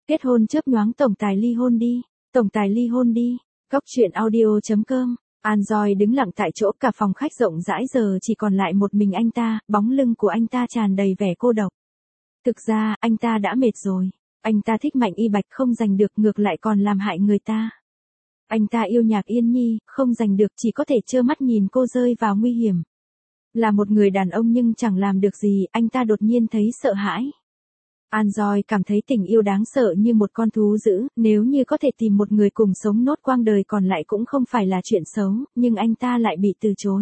Kết hôn chớp nhoáng tổng tài ly hôn đi. Tổng tài ly hôn đi. Góc chuyện audio.com. Android đứng lặng tại chỗ, cả phòng khách rộng rãi giờ chỉ còn lại một mình anh ta, bóng lưng của anh ta tràn đầy vẻ cô độc. Thực ra, anh ta đã mệt rồi. Anh ta thích Mạnh Y Bạch không giành được, ngược lại còn làm hại người ta. Anh ta yêu Nhạc Yên Nhi, không giành được, chỉ có thể trơ mắt nhìn cô rơi vào nguy hiểm. Là một người đàn ông nhưng chẳng làm được gì, anh ta đột nhiên thấy sợ hãi. Android cảm thấy tình yêu đáng sợ như một con thú dữ, nếu như có thể tìm một người cùng sống nốt quãng đời còn lại cũng không phải là chuyện xấu, nhưng anh ta lại bị từ chối.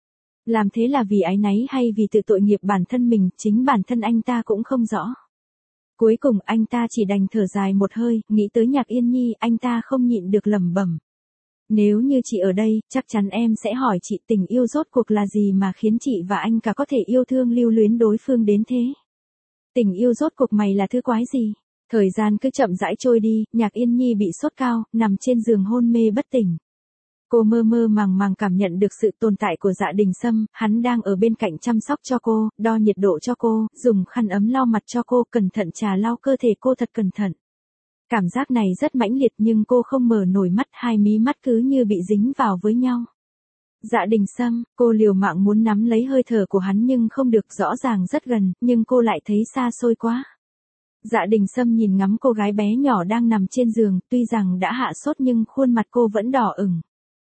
Làm thế là vì áy náy hay vì tự tội nghiệp bản thân mình, chính bản thân anh ta cũng không rõ. Cuối cùng anh ta chỉ đành thở dài một hơi, nghĩ tới Nhạc Yên Nhi, anh ta không nhịn được lẩm bẩm. Nếu như chị ở đây, chắc chắn em sẽ hỏi chị tình yêu rốt cuộc là gì mà khiến chị và anh cả có thể yêu thương lưu luyến đối phương đến thế. Tình yêu rốt cuộc mày là thứ quái gì? Thời gian cứ chậm rãi trôi đi, Nhạc Yên Nhi bị sốt cao, nằm trên giường hôn mê bất tỉnh. Cô mơ mơ màng màng cảm nhận được sự tồn tại của Dạ Đình Sâm, hắn đang ở bên cạnh chăm sóc cho cô, đo nhiệt độ cho cô, dùng khăn ấm lau mặt cho cô, cẩn thận trà lau cơ thể cô thật cẩn thận. Cảm giác này rất mãnh liệt nhưng cô không mở nổi mắt, hai mí mắt cứ như bị dính vào với nhau. Dạ Đình Sâm, cô liều mạng muốn nắm lấy hơi thở của hắn nhưng không được, rõ ràng rất gần, nhưng cô lại thấy xa xôi quá. Dạ Đình Sâm nhìn ngắm cô gái bé nhỏ đang nằm trên giường, tuy rằng đã hạ sốt nhưng khuôn mặt cô vẫn đỏ ửng.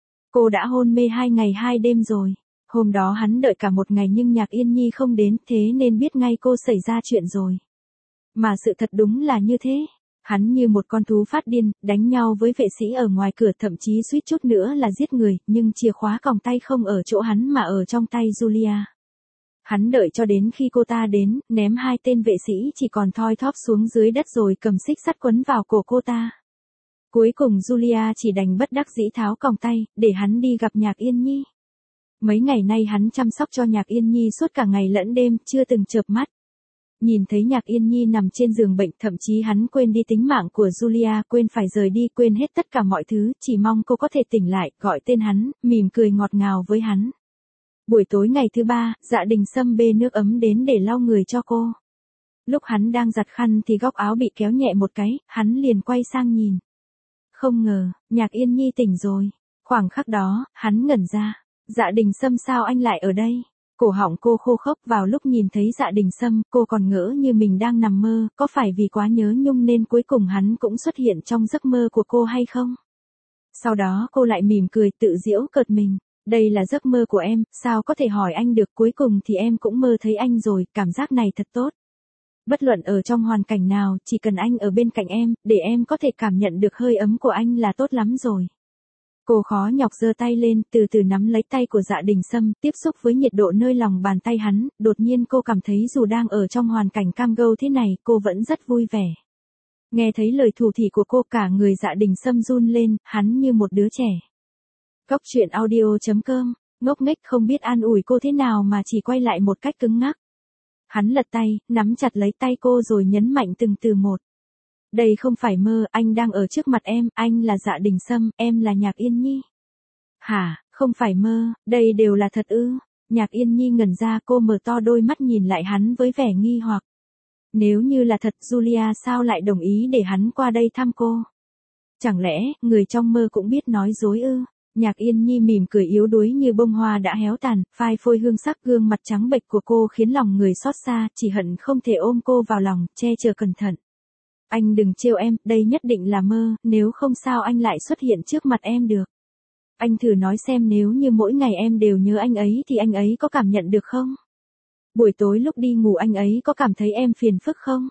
Cô đã hôn mê 2 ngày 2 đêm rồi. Hôm đó hắn đợi cả một ngày nhưng Nhạc Yên Nhi không đến, thế nên biết ngay cô xảy ra chuyện rồi. Mà sự thật đúng là như thế. Hắn như một con thú phát điên, đánh nhau với vệ sĩ ở ngoài cửa, thậm chí suýt chút nữa là giết người, nhưng chìa khóa còng tay không ở chỗ hắn mà ở trong tay Julia. Hắn đợi cho đến khi cô ta đến, ném 2 tên vệ sĩ chỉ còn thoi thóp xuống dưới đất rồi cầm xích sắt quấn vào cổ cô ta. Cuối cùng Julia chỉ đành bất đắc dĩ tháo còng tay, để hắn đi gặp Nhạc Yên Nhi. Mấy ngày nay hắn chăm sóc cho Nhạc Yên Nhi suốt cả ngày lẫn đêm, chưa từng chợp mắt. Nhìn thấy Nhạc Yên Nhi nằm trên giường bệnh, thậm chí hắn quên đi tính mạng của Julia, quên phải rời đi, quên hết tất cả mọi thứ, chỉ mong cô có thể tỉnh lại, gọi tên hắn, mỉm cười ngọt ngào với hắn. Buổi tối ngày thứ 3, Dạ Đình Sâm bê nước ấm đến để lau người cho cô. Lúc hắn đang giặt khăn thì góc áo bị kéo nhẹ một cái, hắn liền quay sang nhìn. Không ngờ, Nhạc Yên Nhi tỉnh rồi. Khoảng khắc đó, hắn ngẩn ra. Dạ Đình Sâm, sao anh lại ở đây? Cổ họng cô khô khốc, vào lúc nhìn thấy Dạ Đình Sâm, cô còn ngỡ như mình đang nằm mơ, có phải vì quá nhớ nhung nên cuối cùng hắn cũng xuất hiện trong giấc mơ của cô hay không? Sau đó cô lại mỉm cười tự giễu cợt mình. Đây là giấc mơ của em, sao có thể hỏi anh được, cuối cùng thì em cũng mơ thấy anh rồi, cảm giác này thật tốt. Bất luận ở trong hoàn cảnh nào, chỉ cần anh ở bên cạnh em, để em có thể cảm nhận được hơi ấm của anh là tốt lắm rồi. Cô khó nhọc giơ tay lên, từ từ nắm lấy tay của Dạ Đình Sâm, tiếp xúc với nhiệt độ nơi lòng bàn tay hắn, đột nhiên cô cảm thấy dù đang ở trong hoàn cảnh cam go thế này, cô vẫn rất vui vẻ. Nghe thấy lời thủ thỉ của cô, cả người Dạ Đình Sâm run lên, hắn như một đứa trẻ. Góc chuyện audio.com, ngốc nghếch không biết an ủi cô thế nào mà chỉ quay lại một cách cứng ngắc. Hắn lật tay, nắm chặt lấy tay cô rồi nhấn mạnh từng từ một. Đây không phải mơ, anh đang ở trước mặt em, anh là Dạ Đình Sâm, em là Nhạc Yên Nhi. Hả, không phải mơ, đây đều là thật ư? Nhạc Yên Nhi ngẩn ra, cô mở to đôi mắt nhìn lại hắn với vẻ nghi hoặc. Nếu như là thật, Julia sao lại đồng ý để hắn qua đây thăm cô? Chẳng lẽ, người trong mơ cũng biết nói dối ư? Nhạc Yên Nhi mỉm cười yếu đuối như bông hoa đã héo tàn, phai phôi hương sắc, gương mặt trắng bệch của cô khiến lòng người xót xa, chỉ hận không thể ôm cô vào lòng, che chở cẩn thận. Anh đừng trêu em, đây nhất định là mơ, nếu không sao anh lại xuất hiện trước mặt em được. Anh thử nói xem, nếu như mỗi ngày em đều nhớ anh ấy thì anh ấy có cảm nhận được không? Buổi tối lúc đi ngủ anh ấy có cảm thấy em phiền phức không?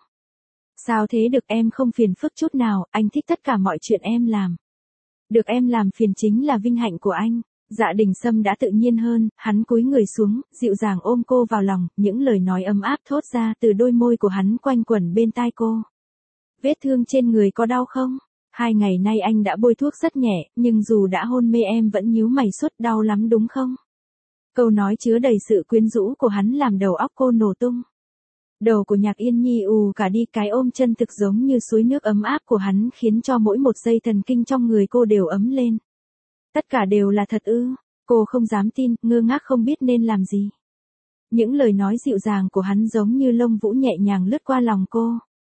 Sao thế được, em không phiền phức chút nào, anh thích tất cả mọi chuyện em làm. Được em làm phiền chính là vinh hạnh của anh. Dạ Đình Sâm đã tự nhiên hơn, hắn cúi người xuống, dịu dàng ôm cô vào lòng, những lời nói ấm áp thốt ra từ đôi môi của hắn quanh quẩn bên tai cô. Vết thương trên người có đau không? 2 ngày nay anh đã bôi thuốc rất nhẹ, nhưng dù đã hôn mê em vẫn nhíu mày suốt, đau lắm đúng không? Câu nói chứa đầy sự quyến rũ của hắn làm đầu óc cô nổ tung. Đầu của Nhạc Yên Nhi ù cả đi, cái ôm chân thực giống như suối nước ấm áp của hắn khiến cho mỗi một dây thần kinh trong người cô đều ấm lên. Tất cả đều là thật ư? Cô không dám tin, ngơ ngác không biết nên làm gì. Những lời nói dịu dàng của hắn giống như lông vũ nhẹ nhàng lướt qua lòng cô.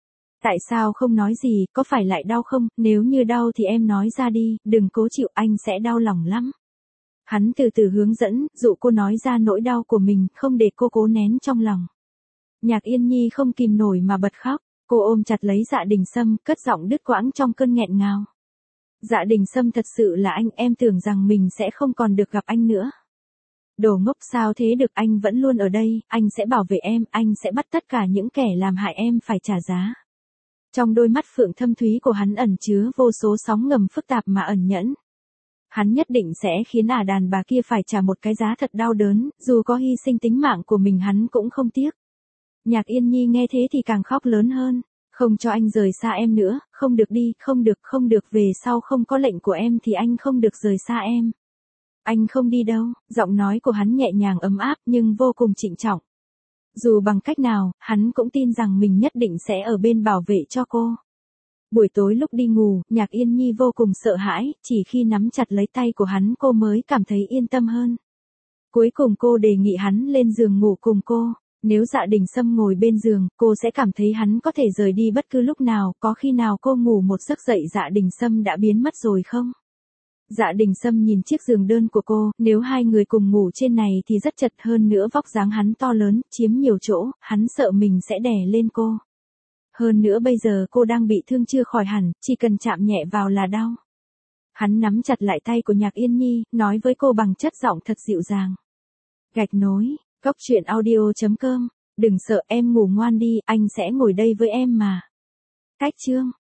Tại sao không nói gì, có phải lại đau không, nếu như đau thì em nói ra đi, đừng cố chịu, anh sẽ đau lòng lắm. Hắn từ từ hướng dẫn, dụ cô nói ra nỗi đau của mình, không để cô cố nén trong lòng. Nhạc Yên Nhi không kìm nổi mà bật khóc, cô ôm chặt lấy Dạ Đình Sâm, cất giọng đứt quãng trong cơn nghẹn ngào. Dạ Đình Sâm, thật sự là anh, em tưởng rằng mình sẽ không còn được gặp anh nữa. Đồ ngốc, sao thế được, anh vẫn luôn ở đây, anh sẽ bảo vệ em, anh sẽ bắt tất cả những kẻ làm hại em phải trả giá. Trong đôi mắt phượng thâm thúy của hắn ẩn chứa vô số sóng ngầm phức tạp mà ẩn nhẫn. Hắn nhất định sẽ khiến đàn bà kia phải trả một cái giá thật đau đớn, dù có hy sinh tính mạng của mình hắn cũng không tiếc. Nhạc Yên Nhi nghe thế thì càng khóc lớn hơn. Không cho anh rời xa em nữa, không được đi, không được, về sau không có lệnh của em thì anh không được rời xa em. Anh không đi đâu, giọng nói của hắn nhẹ nhàng ấm áp nhưng vô cùng trịnh trọng. Dù bằng cách nào, hắn cũng tin rằng mình nhất định sẽ ở bên bảo vệ cho cô. Buổi tối lúc đi ngủ, Nhạc Yên Nhi vô cùng sợ hãi, chỉ khi nắm chặt lấy tay của hắn cô mới cảm thấy yên tâm hơn. Cuối cùng cô đề nghị hắn lên giường ngủ cùng cô. Nếu Dạ Đình Sâm ngồi bên giường, cô sẽ cảm thấy hắn có thể rời đi bất cứ lúc nào, có khi nào cô ngủ một giấc dậy Dạ Đình Sâm đã biến mất rồi không? Dạ Đình Sâm nhìn chiếc giường đơn của cô, nếu hai người cùng ngủ trên này thì rất chật, hơn nữa vóc dáng hắn to lớn, chiếm nhiều chỗ, hắn sợ mình sẽ đè lên cô. Hơn nữa bây giờ cô đang bị thương chưa khỏi hẳn, chỉ cần chạm nhẹ vào là đau. Hắn nắm chặt lại tay của Nhạc Yên Nhi, nói với cô bằng chất giọng thật dịu dàng. Gạch nối, Cóc truyện audio.com, đừng sợ, em ngủ ngoan đi, anh sẽ ngồi đây với em mà. Cách chương